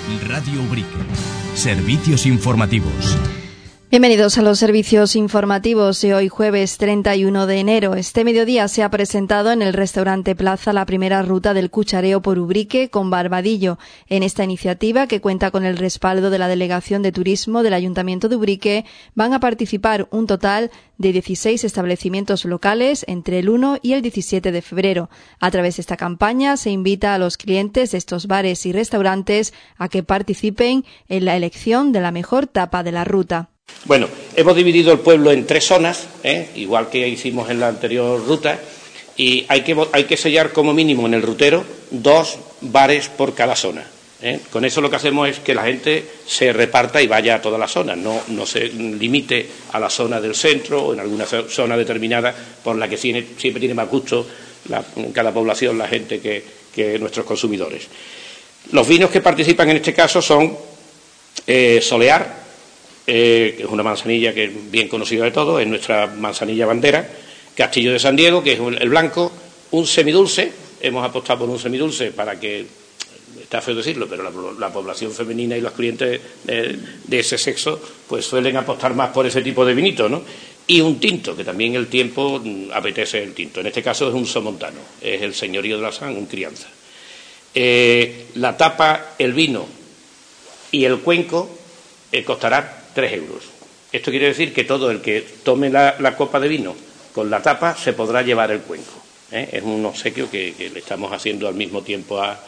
Radio Ubrique. Servicios informativos. Bienvenidos a los servicios informativos de hoy jueves 31 de enero. Este mediodía se ha presentado en el restaurante Plaza la primera ruta del cuchareo por Ubrique con Barbadillo. En esta iniciativa, que cuenta con el respaldo de la Delegación de Turismo del Ayuntamiento de Ubrique, van a participar un total de 16 establecimientos locales entre el 1 y el 17 de febrero. A través de esta campaña se invita a los clientes de estos bares y restaurantes a que participen en la elección de la mejor tapa de la ruta. Bueno, hemos dividido el pueblo en 3 zonas, igual que hicimos en la anterior ruta, y hay que sellar como mínimo en el rutero 2 bares por cada zona. Con eso lo que hacemos es que la gente se reparta y vaya a toda la zona, no se limite a la zona del centro o en alguna zona determinada por la que siempre tiene más gusto cada población, la gente, que nuestros consumidores. Los vinos que participan en este caso son Solear, que es una manzanilla que es bien conocida de todos, es nuestra manzanilla bandera, Castillo de San Diego, que es el blanco, un semidulce, hemos apostado por un semidulce para que, está feo decirlo, pero la población femenina y los clientes de ese sexo pues suelen apostar más por ese tipo de vinito, ¿no? Y un tinto, que también el tiempo apetece el tinto, en este caso es un somontano, es el señorío de la San, un crianza. La tapa, el vino y el cuenco costará 3 euros. Esto quiere decir que todo el que tome la copa de vino con la tapa se podrá llevar el cuenco. Es un obsequio que le estamos haciendo al mismo tiempo a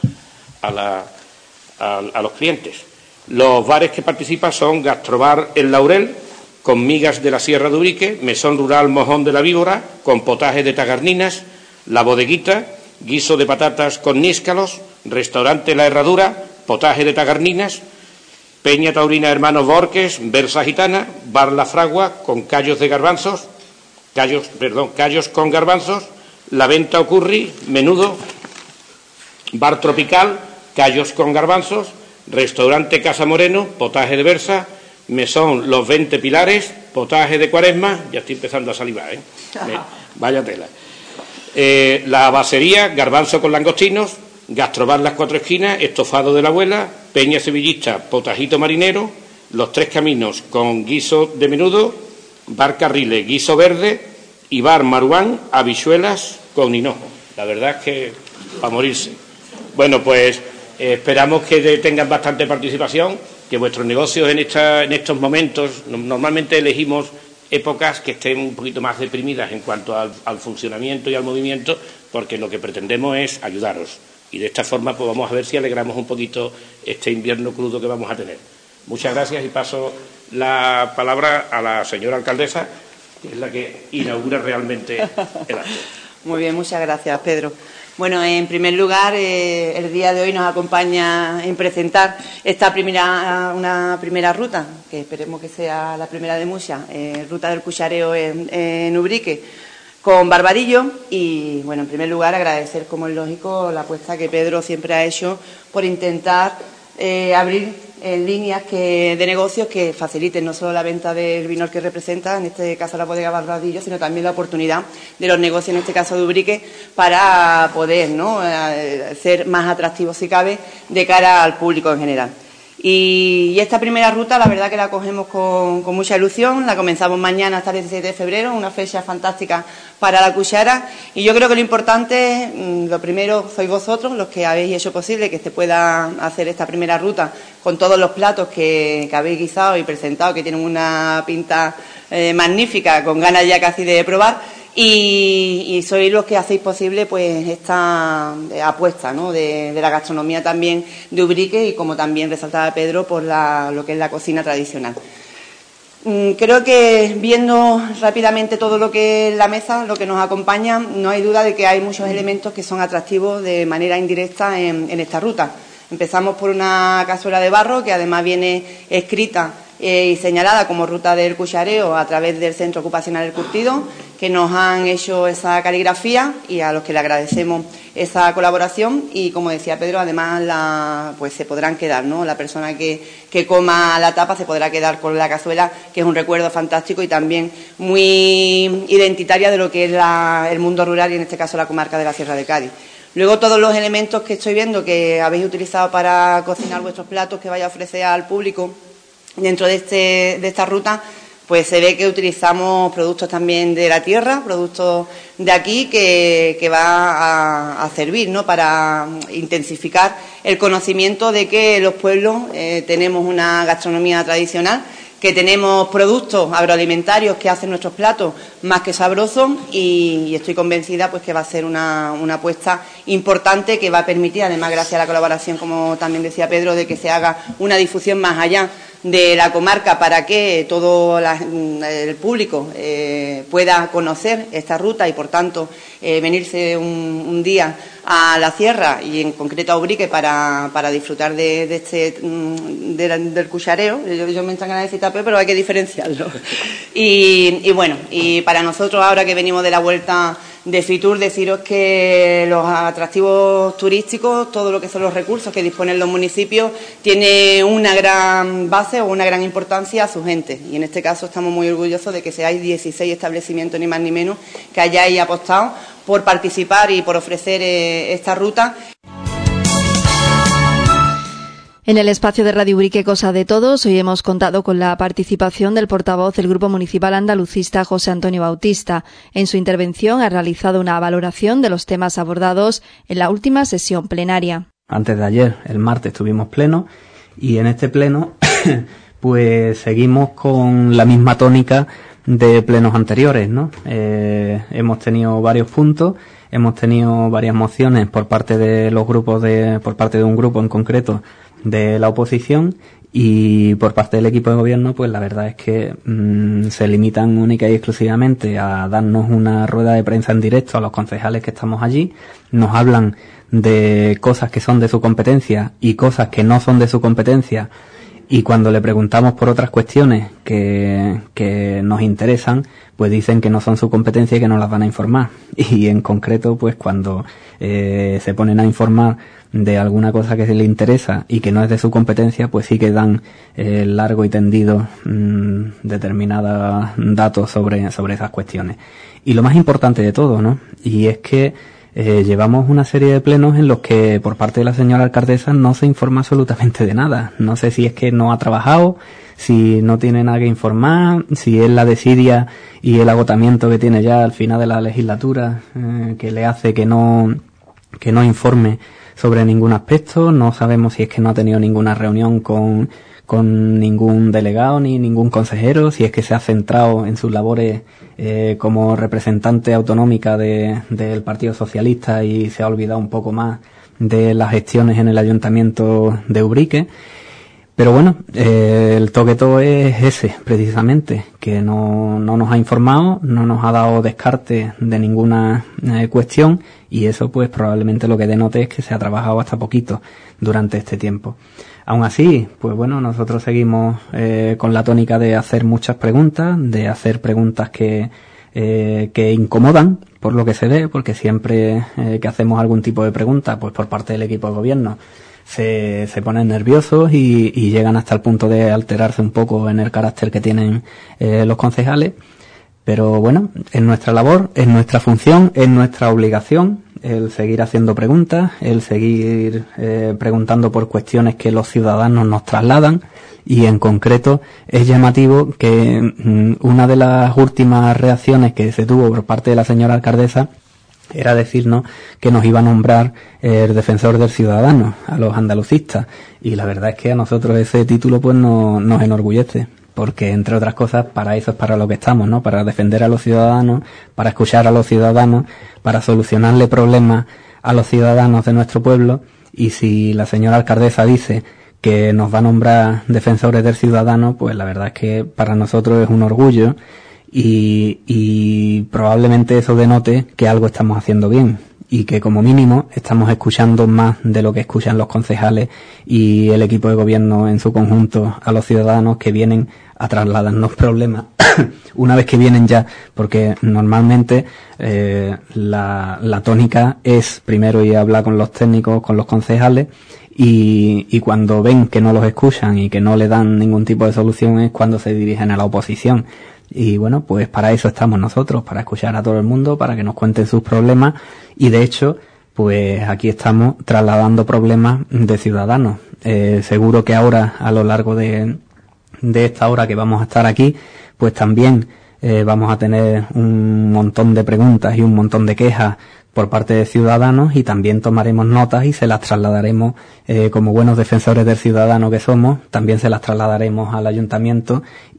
los clientes. Los bares que participan son Gastrobar El Laurel, con migas de la Sierra de Ubrique, Mesón Rural Mojón de la Víbora, con potaje de tagarninas, La Bodeguita, guiso de patatas con níscalos, Restaurante La Herradura, potaje de tagarninas, Peña Taurina Hermanos Borques, Versa Gitana, Bar La Fragua con callos con garbanzos, La Venta Ocurri, Menudo, Bar Tropical, callos con garbanzos, Restaurante Casa Moreno, potaje de Versa, Mesón Los 20 Pilares, potaje de Cuaresma, ya estoy empezando a salivar, vaya tela. La Basería, garbanzo con langostinos, Gastrobar Las Cuatro Esquinas, estofado de la abuela, Peña Sevillista, potajito marinero, Los Tres Caminos con guiso de menudo, Bar Carriles, guiso verde y Bar Maruán, habichuelas con hinojo. La verdad es que para morirse. Bueno, pues esperamos que tengan bastante participación, que vuestros negocios en estos momentos, normalmente elegimos épocas que estén un poquito más deprimidas en cuanto al funcionamiento y al movimiento, porque lo que pretendemos es ayudaros. Y de esta forma pues vamos a ver si alegramos un poquito este invierno crudo que vamos a tener. Muchas gracias y paso la palabra a la señora alcaldesa, que es la que inaugura realmente el acto. Muy bien, muchas gracias, Pedro. Bueno, en primer lugar, el día de hoy nos acompaña en presentar una primera ruta, que esperemos que sea la primera de muchas, ruta del cuchareo en Ubrique, con Barbadillo. Y, bueno, en primer lugar, agradecer, como es lógico, la apuesta que Pedro siempre ha hecho por intentar abrir líneas de negocios que faciliten no solo la venta del vino que representa, en este caso la bodega Barbadillo, sino también la oportunidad de los negocios, en este caso de Ubrique, para poder ser más atractivos, si cabe, de cara al público en general. Y esta primera ruta, la verdad que la cogemos con mucha ilusión. La comenzamos mañana hasta el 17 de febrero, una fecha fantástica para la cuchara. Y yo creo que lo importante, lo primero, sois vosotros los que habéis hecho posible que se pueda hacer esta primera ruta con todos los platos que habéis guisado y presentado, que tienen una pinta magnífica, con ganas ya casi de probar. Y sois los que hacéis posible pues esta apuesta, ¿no?, de la gastronomía también de Ubrique, y como también resaltaba Pedro, por lo que es la cocina tradicional. Creo que viendo rápidamente todo lo que es la mesa, lo que nos acompaña, no hay duda de que hay muchos elementos que son atractivos de manera indirecta en esta ruta. Empezamos por una cazuela de barro que además viene escrita y señalada como ruta del cuchareo a través del Centro Ocupacional El Curtido, que nos han hecho esa caligrafía y a los que le agradecemos esa colaboración. Y como decía Pedro, además pues se podrán quedar, ¿no?, la persona que coma la tapa se podrá quedar con la cazuela, que es un recuerdo fantástico y también muy identitaria de lo que es el mundo rural y en este caso la comarca de la Sierra de Cádiz. Luego todos los elementos que estoy viendo que habéis utilizado para cocinar vuestros platos que vais a ofrecer al público dentro de esta ruta, pues se ve que utilizamos productos también de la tierra, productos de aquí que va a servir, ¿no?, para intensificar el conocimiento de que los pueblos tenemos una gastronomía tradicional, que tenemos productos agroalimentarios que hacen nuestros platos más que sabrosos, y estoy convencida pues que va a ser una apuesta importante que va a permitir, además gracias a la colaboración, como también decía Pedro, de que se haga una difusión más allá de la comarca para que todo el público pueda conocer esta ruta y, por tanto, venirse un día a la sierra y en concreto a Ubrique para disfrutar del cuchareo. Yo me entran ganas de decir tapé, pero hay que diferenciarlo. Y bueno, y para nosotros ahora que venimos de la vuelta de Fitur, deciros que los atractivos turísticos, todo lo que son los recursos que disponen los municipios, tiene una gran base o una gran importancia a su gente. Y en este caso estamos muy orgullosos de que seáis 16 establecimientos, ni más ni menos, que hayáis apostado por participar y por ofrecer esta ruta. En el espacio de Radio Ubrique Cosa de Todos, hoy hemos contado con la participación del portavoz del Grupo Municipal Andalucista, José Antonio Bautista. En su intervención ha realizado una valoración de los temas abordados en la última sesión plenaria. Antes de ayer, el martes, tuvimos pleno, y en este pleno pues seguimos con la misma tónica de plenos anteriores, ¿no? Hemos tenido varios puntos, hemos tenido varias mociones por parte de los grupos por parte de un grupo en concreto de la oposición, y por parte del equipo de gobierno, pues la verdad es que se limitan única y exclusivamente a darnos una rueda de prensa en directo a los concejales que estamos allí. Nos hablan de cosas que son de su competencia y cosas que no son de su competencia, y cuando le preguntamos por otras cuestiones que nos interesan, pues dicen que no son su competencia y que no las van a informar. Y en concreto, pues cuando se ponen a informar de alguna cosa que se le interesa y que no es de su competencia, pues sí que dan largo y tendido determinados datos sobre esas cuestiones. Y lo más importante de todo, ¿no?, y es que llevamos una serie de plenos en los que por parte de la señora alcaldesa no se informa absolutamente de nada. No sé si es que no ha trabajado, si no tiene nada que informar, si es la desidia y el agotamiento que tiene ya al final de la legislatura que le hace que no informe sobre ningún aspecto. No sabemos si es que no ha tenido ninguna reunión con ningún delegado ni ningún consejero, si es que se ha centrado en sus labores como representante autonómica del Partido Socialista y se ha olvidado un poco más de las gestiones en el Ayuntamiento de Ubrique. Pero bueno, el toqueteo es ese, precisamente, que no nos ha informado, no nos ha dado descarte de ninguna cuestión, y eso pues probablemente lo que denote es que se ha trabajado hasta poquito durante este tiempo. Aún así, pues bueno, nosotros seguimos con la tónica de hacer muchas preguntas, de hacer preguntas que incomodan, por lo que se ve, porque siempre que hacemos algún tipo de pregunta, pues por parte del equipo de gobierno, se ponen nerviosos y llegan hasta el punto de alterarse un poco en el carácter que tienen los concejales. Pero bueno, es nuestra labor, es nuestra función, es nuestra obligación el seguir haciendo preguntas, el seguir preguntando por cuestiones que los ciudadanos nos trasladan, y en concreto es llamativo que una de las últimas reacciones que se tuvo por parte de la señora alcaldesa era decirnos que nos iba a nombrar el defensor del ciudadano, a los andalucistas, y la verdad es que a nosotros ese título pues nos enorgullece, porque entre otras cosas para eso es para lo que estamos, ¿no?, para defender a los ciudadanos, para escuchar a los ciudadanos, para solucionarle problemas a los ciudadanos de nuestro pueblo. Y si la señora alcaldesa dice que nos va a nombrar defensores del ciudadano, pues la verdad es que para nosotros es un orgullo, y probablemente eso denote que algo estamos haciendo bien y que como mínimo estamos escuchando más de lo que escuchan los concejales y el equipo de gobierno en su conjunto a los ciudadanos que vienen a trasladarnos problemas una vez que vienen ya, porque normalmente la tónica es primero ir a hablar con los técnicos, con los concejales, y cuando ven que no los escuchan y que no le dan ningún tipo de solución es cuando se dirigen a la oposición. Y bueno, pues para eso estamos nosotros, para escuchar a todo el mundo, para que nos cuenten sus problemas, y de hecho pues aquí estamos trasladando problemas de ciudadanos. Seguro que ahora, a lo largo de esta hora que vamos a estar aquí, pues también vamos a tener un montón de preguntas y un montón de quejas por parte de ciudadanos, y también tomaremos notas y se las trasladaremos, como buenos defensores del ciudadano que somos, también se las trasladaremos al ayuntamiento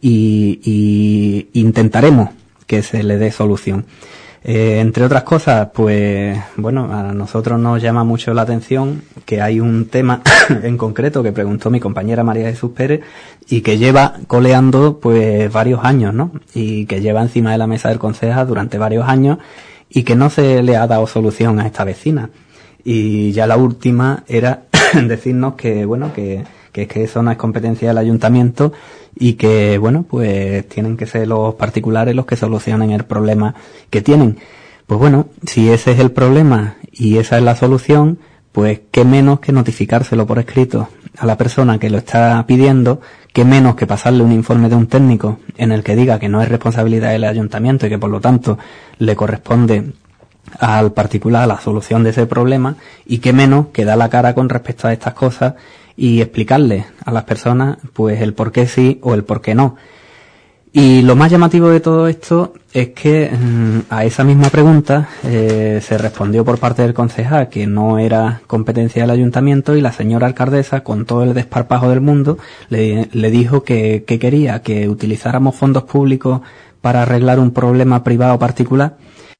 y intentaremos que se le dé solución. Entre otras cosas, pues bueno, a nosotros nos llama mucho la atención que hay un tema en concreto que preguntó mi compañera María Jesús Pérez y que lleva coleando pues varios años, ¿no? Y que lleva encima de la mesa del Concejo durante varios años y que no se le ha dado solución a esta vecina. Y ya la última era decirnos que bueno, que eso no es competencia del ayuntamiento y que bueno, pues tienen que ser los particulares los que solucionen el problema que tienen. Pues bueno, si ese es el problema y esa es la solución, pues qué menos que notificárselo por escrito a la persona que lo está pidiendo, qué menos que pasarle un informe de un técnico en el que diga que no es responsabilidad del ayuntamiento y que por lo tanto le corresponde al particular la solución de ese problema, y qué menos que dar la cara con respecto a estas cosas y explicarle a las personas pues el por qué sí o el por qué no. Y lo más llamativo de todo esto es que a esa misma pregunta se respondió por parte del concejal que no era competencia del ayuntamiento, y la señora alcaldesa, con todo el desparpajo del mundo, le dijo que quería que utilizáramos fondos públicos para arreglar un problema privado particular.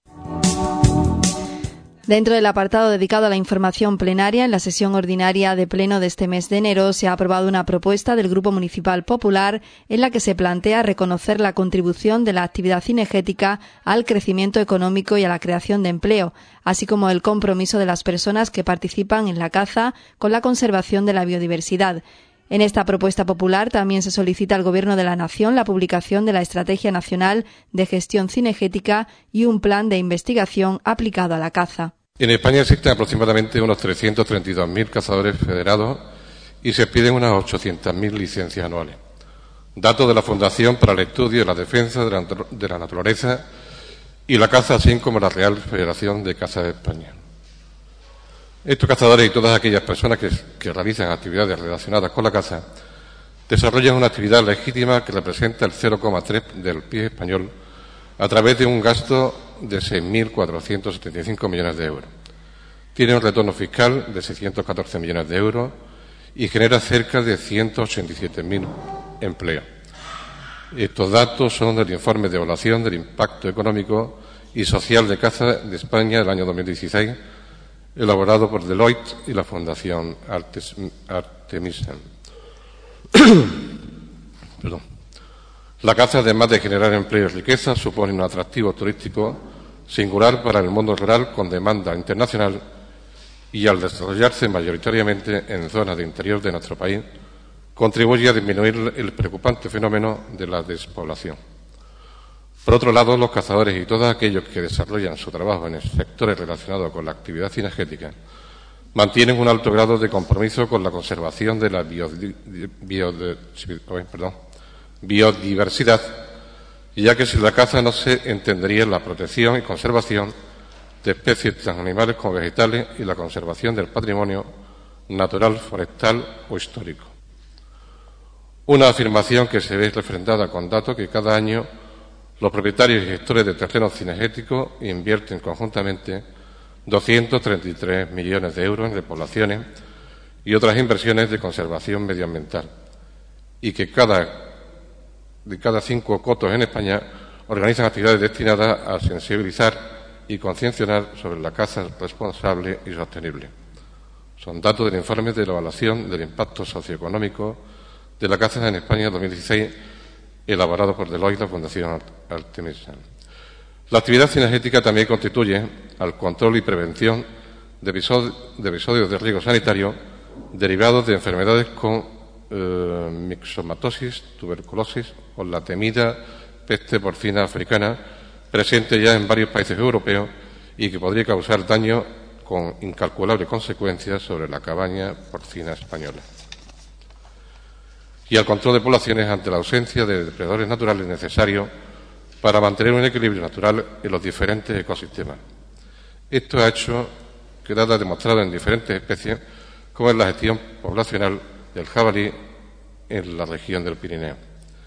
Dentro del apartado dedicado a la información plenaria, en la sesión ordinaria de pleno de este mes de enero se ha aprobado una propuesta del Grupo Municipal Popular en la que se plantea reconocer la contribución de la actividad cinegética al crecimiento económico y a la creación de empleo, así como el compromiso de las personas que participan en la caza con la conservación de la biodiversidad. En esta propuesta popular también se solicita al Gobierno de la Nación la publicación de la Estrategia Nacional de Gestión Cinegética y un plan de investigación aplicado a la caza. En España existen aproximadamente unos 332.000 cazadores federados y se piden unas 800.000 licencias anuales. Datos de la Fundación para el Estudio y la Defensa de la Naturaleza y la Caza, así como la Real Federación de Caza de España. Estos cazadores y todas aquellas personas que realizan actividades relacionadas con la caza desarrollan una actividad legítima que representa el 0,3 del PIB español a través de un gasto de 6.475 millones de euros. Tiene un retorno fiscal de 614 millones de euros y genera cerca de 187.000 empleos. Estos datos son del informe de evaluación del impacto económico y social de caza de España del año 2016, elaborado por Deloitte y la Fundación Artemisa. Perdón. La caza, además de generar empleo y riqueza, supone un atractivo turístico singular para el mundo rural con demanda internacional y, al desarrollarse mayoritariamente en zonas de interior de nuestro país, contribuye a disminuir el preocupante fenómeno de la despoblación. Por otro lado, los cazadores y todos aquellos que desarrollan su trabajo en sectores relacionados con la actividad cinegética mantienen un alto grado de compromiso con la conservación de la biodiversidad, ya que sin la caza no se entendería la protección y conservación de especies tanto animales como vegetales y la conservación del patrimonio natural, forestal o histórico. Una afirmación que se ve refrendada con datos que cada año los propietarios y gestores de terrenos cinegéticos invierten conjuntamente 233 millones de euros en repoblaciones y otras inversiones de conservación medioambiental, y que de cada 5 cotos en España organizan actividades destinadas a sensibilizar y concienciar sobre la caza responsable y sostenible. Son datos del informe de la evaluación del impacto socioeconómico de la caza en España 2016, elaborado por Deloitte y la Fundación Artemisa. La actividad cinegética también contribuye al control y prevención de episodios de riesgo sanitario derivados de enfermedades con mixomatosis, tuberculosis o la temida peste porcina africana, presente ya en varios países europeos y que podría causar daño con incalculables consecuencias sobre la cabaña porcina española. Y al control de poblaciones ante la ausencia de depredadores naturales necesarios para mantener un equilibrio natural en los diferentes ecosistemas. Esto ha hecho quedada demostrada en diferentes especies, como es la gestión poblacional del jabalí en la región del Pirineo.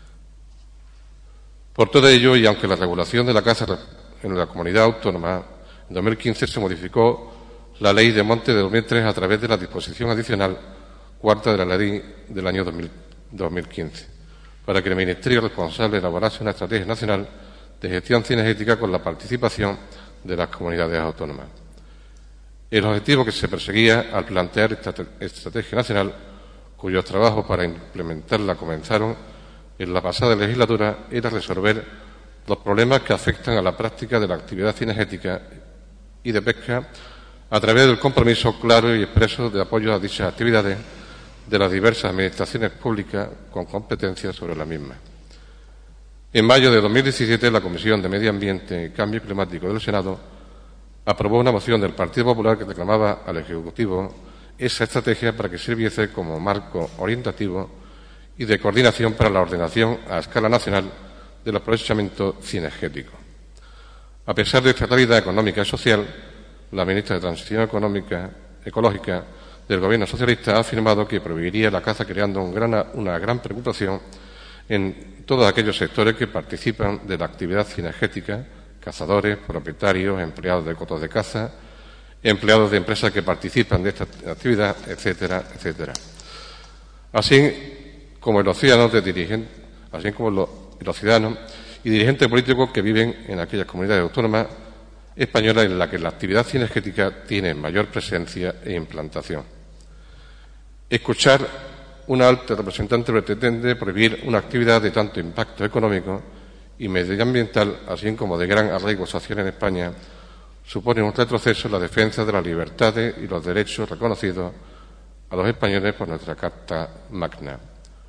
Por todo ello, y aunque la regulación de la caza en la comunidad autónoma en 2015 se modificó la Ley de Monte de 2003 a través de la disposición adicional cuarta de la ley del año 2015, para que el Ministerio responsable elaborase una estrategia nacional de gestión cinegética con la participación de las comunidades autónomas. El objetivo que se perseguía al plantear esta estrategia nacional, cuyos trabajos para implementarla comenzaron en la pasada legislatura, era resolver los problemas que afectan a la práctica de la actividad cinegética y de pesca a través del compromiso claro y expreso de apoyo a dichas actividades de las diversas administraciones públicas con competencias sobre la misma. En mayo de 2017, la Comisión de Medio Ambiente y Cambio Climático del Senado aprobó una moción del Partido Popular que reclamaba al Ejecutivo esa estrategia para que sirviese como marco orientativo y de coordinación para la ordenación a escala nacional del aprovechamiento cinegético. A pesar de esta realidad económica y social, la ministra de Transición Ecológica del Gobierno socialista ha afirmado que prohibiría la caza, creando una gran preocupación en todos aquellos sectores que participan de la actividad cinegética: cazadores, propietarios, empleados de cotos de caza, empleados de empresas que participan de esta actividad, etcétera, etcétera. Así como los ciudadanos y dirigentes políticos que viven en aquellas comunidades autónomas españolas en las que la actividad cinegética tiene mayor presencia e implantación. Escuchar una alta representante pretende prohibir una actividad de tanto impacto económico y medioambiental, así como de gran arraigo social en España, supone un retroceso en la defensa de las libertades y los derechos reconocidos a los españoles por nuestra Carta Magna.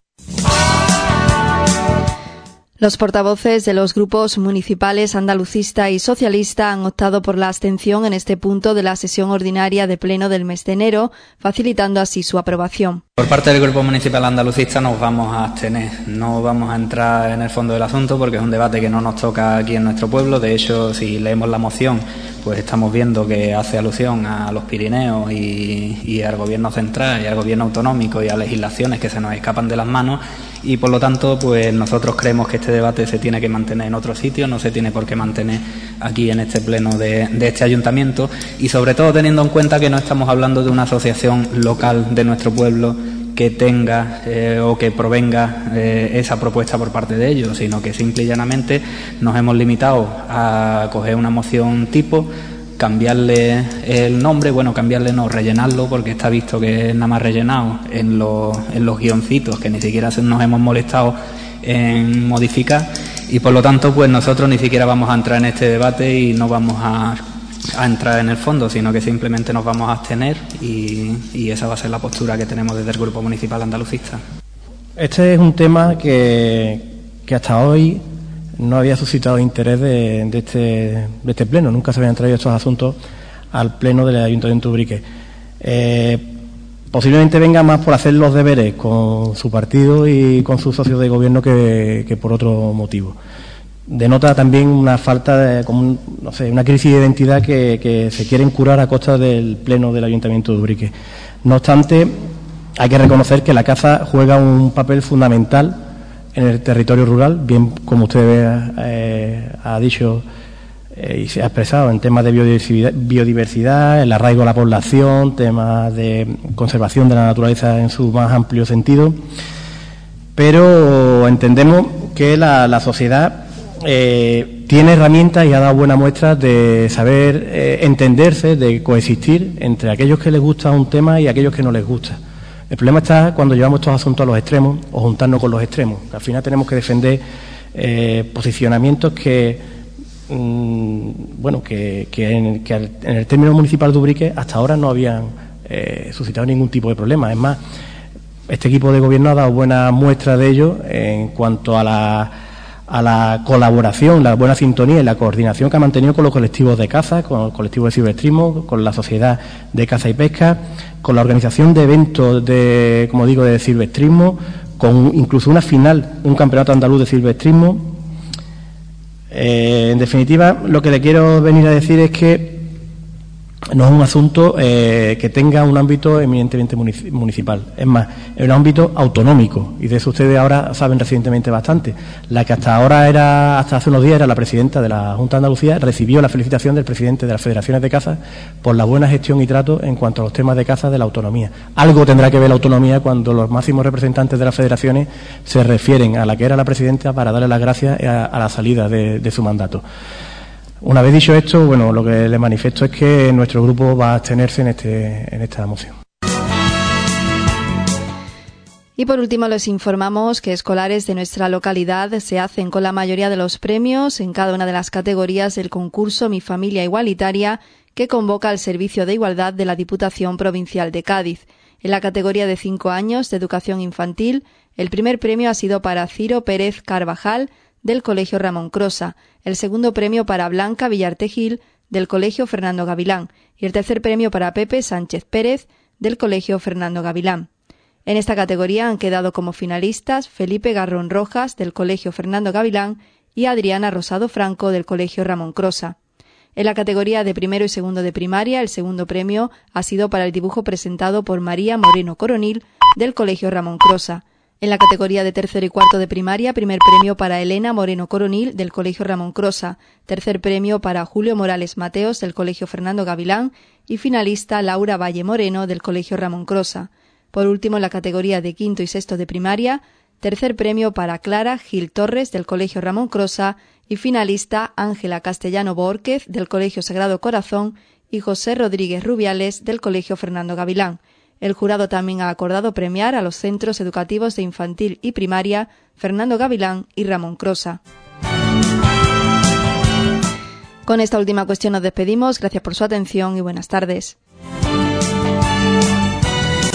Los portavoces de los grupos municipales andalucista y socialista han optado por la abstención en este punto de la sesión ordinaria de pleno del mes de enero, facilitando así su aprobación. Por parte del Grupo Municipal Andalucista nos vamos a abstener. No vamos a entrar en el fondo del asunto porque es un debate que no nos toca aquí en nuestro pueblo. De hecho, si leemos la moción, pues estamos viendo que hace alusión a los Pirineos y al Gobierno central y al Gobierno autonómico y a legislaciones que se nos escapan de las manos, y por lo tanto pues nosotros creemos que este debate se tiene que mantener en otro sitio, no se tiene por qué mantener aquí en este pleno de este ayuntamiento, y sobre todo teniendo en cuenta que no estamos hablando de una asociación local de nuestro pueblo que tenga o que provenga esa propuesta por parte de ellos, sino que simple y llanamente nos hemos limitado a coger una moción tipo, cambiarle el nombre, cambiarle no, rellenarlo, porque está visto que es nada más rellenado en los guioncitos que ni siquiera nos hemos molestado en modificar, y por lo tanto pues nosotros ni siquiera vamos a entrar en este debate y no vamos a entrar en el fondo, sino que simplemente nos vamos a abstener y esa va a ser la postura que tenemos desde el Grupo Municipal Andalucista. Este es un tema que hasta hoy no había suscitado interés de este pleno. Nunca se habían traído estos asuntos al pleno del Ayuntamiento de Ubrique. Posiblemente venga más por hacer los deberes con su partido y con sus socios de gobierno que por otro motivo. Denota también una falta una crisis de identidad que se quieren curar a costa del pleno del Ayuntamiento de Ubrique. No obstante, hay que reconocer que la caza juega un papel fundamental en el territorio rural, bien como usted ha dicho y se ha expresado en temas de biodiversidad, el arraigo a la población, temas de conservación de la naturaleza en su más amplio sentido, pero entendemos que la sociedad tiene herramientas y ha dado buena muestra de saber entenderse, de coexistir entre aquellos que les gusta un tema y aquellos que no les gusta. El problema está cuando llevamos estos asuntos a los extremos o juntarnos con los extremos. Al final tenemos que defender posicionamientos que en el término municipal de Ubrique hasta ahora no habían suscitado ningún tipo de problema. Es más, este equipo de gobierno ha dado buena muestra de ello en cuanto a la colaboración, la buena sintonía y la coordinación que ha mantenido con los colectivos de caza, con el colectivo de silvestrismo, con la Sociedad de Caza y Pesca, con la organización de eventos de silvestrismo, con incluso una final, un campeonato andaluz de silvestrismo. En definitiva, lo que le quiero venir a decir es que no es un asunto que tenga un ámbito eminentemente municipal. Es más, es un ámbito autonómico, y de eso ustedes ahora saben recientemente bastante. La que hasta hace unos días era la presidenta de la Junta de Andalucía, recibió la felicitación del presidente de las federaciones de caza por la buena gestión y trato en cuanto a los temas de caza de la autonomía. Algo tendrá que ver la autonomía cuando los máximos representantes de las federaciones se refieren a la que era la presidenta para darle las gracias a la salida de su mandato. Una vez dicho esto, bueno, lo que le manifiesto es que nuestro grupo va a abstenerse en esta moción. Y por último les informamos que escolares de nuestra localidad se hacen con la mayoría de los premios en cada una de las categorías del concurso Mi Familia Igualitaria que convoca el Servicio de Igualdad de la Diputación Provincial de Cádiz. En la categoría de 5 años de educación infantil, el primer premio ha sido para Ciro Pérez Carvajal, del Colegio Ramón Crosa, el segundo premio para Blanca Villarte Gil, del Colegio Fernando Gavilán, y el tercer premio para Pepe Sánchez Pérez, del Colegio Fernando Gavilán. En esta categoría han quedado como finalistas Felipe Garrón Rojas, del Colegio Fernando Gavilán, y Adriana Rosado Franco, del Colegio Ramón Crosa. En la categoría de primero y segundo de primaria, el segundo premio ha sido para el dibujo presentado por María Moreno Coronil, del Colegio Ramón Crosa. En la categoría de tercero y cuarto de primaria, primer premio para Elena Moreno Coronil, del Colegio Ramón Crosa, tercer premio para Julio Morales Mateos, del Colegio Fernando Gavilán, y finalista Laura Valle Moreno, del Colegio Ramón Crosa. Por último, en la categoría de quinto y sexto de primaria, tercer premio para Clara Gil Torres, del Colegio Ramón Crosa, y finalista Ángela Castellano Bórquez, del Colegio Sagrado Corazón, y José Rodríguez Rubiales, del Colegio Fernando Gavilán. El jurado también ha acordado premiar a los centros educativos de infantil y primaria Fernando Gavilán y Ramón Crosa. Con esta última cuestión nos despedimos. Gracias por su atención y buenas tardes.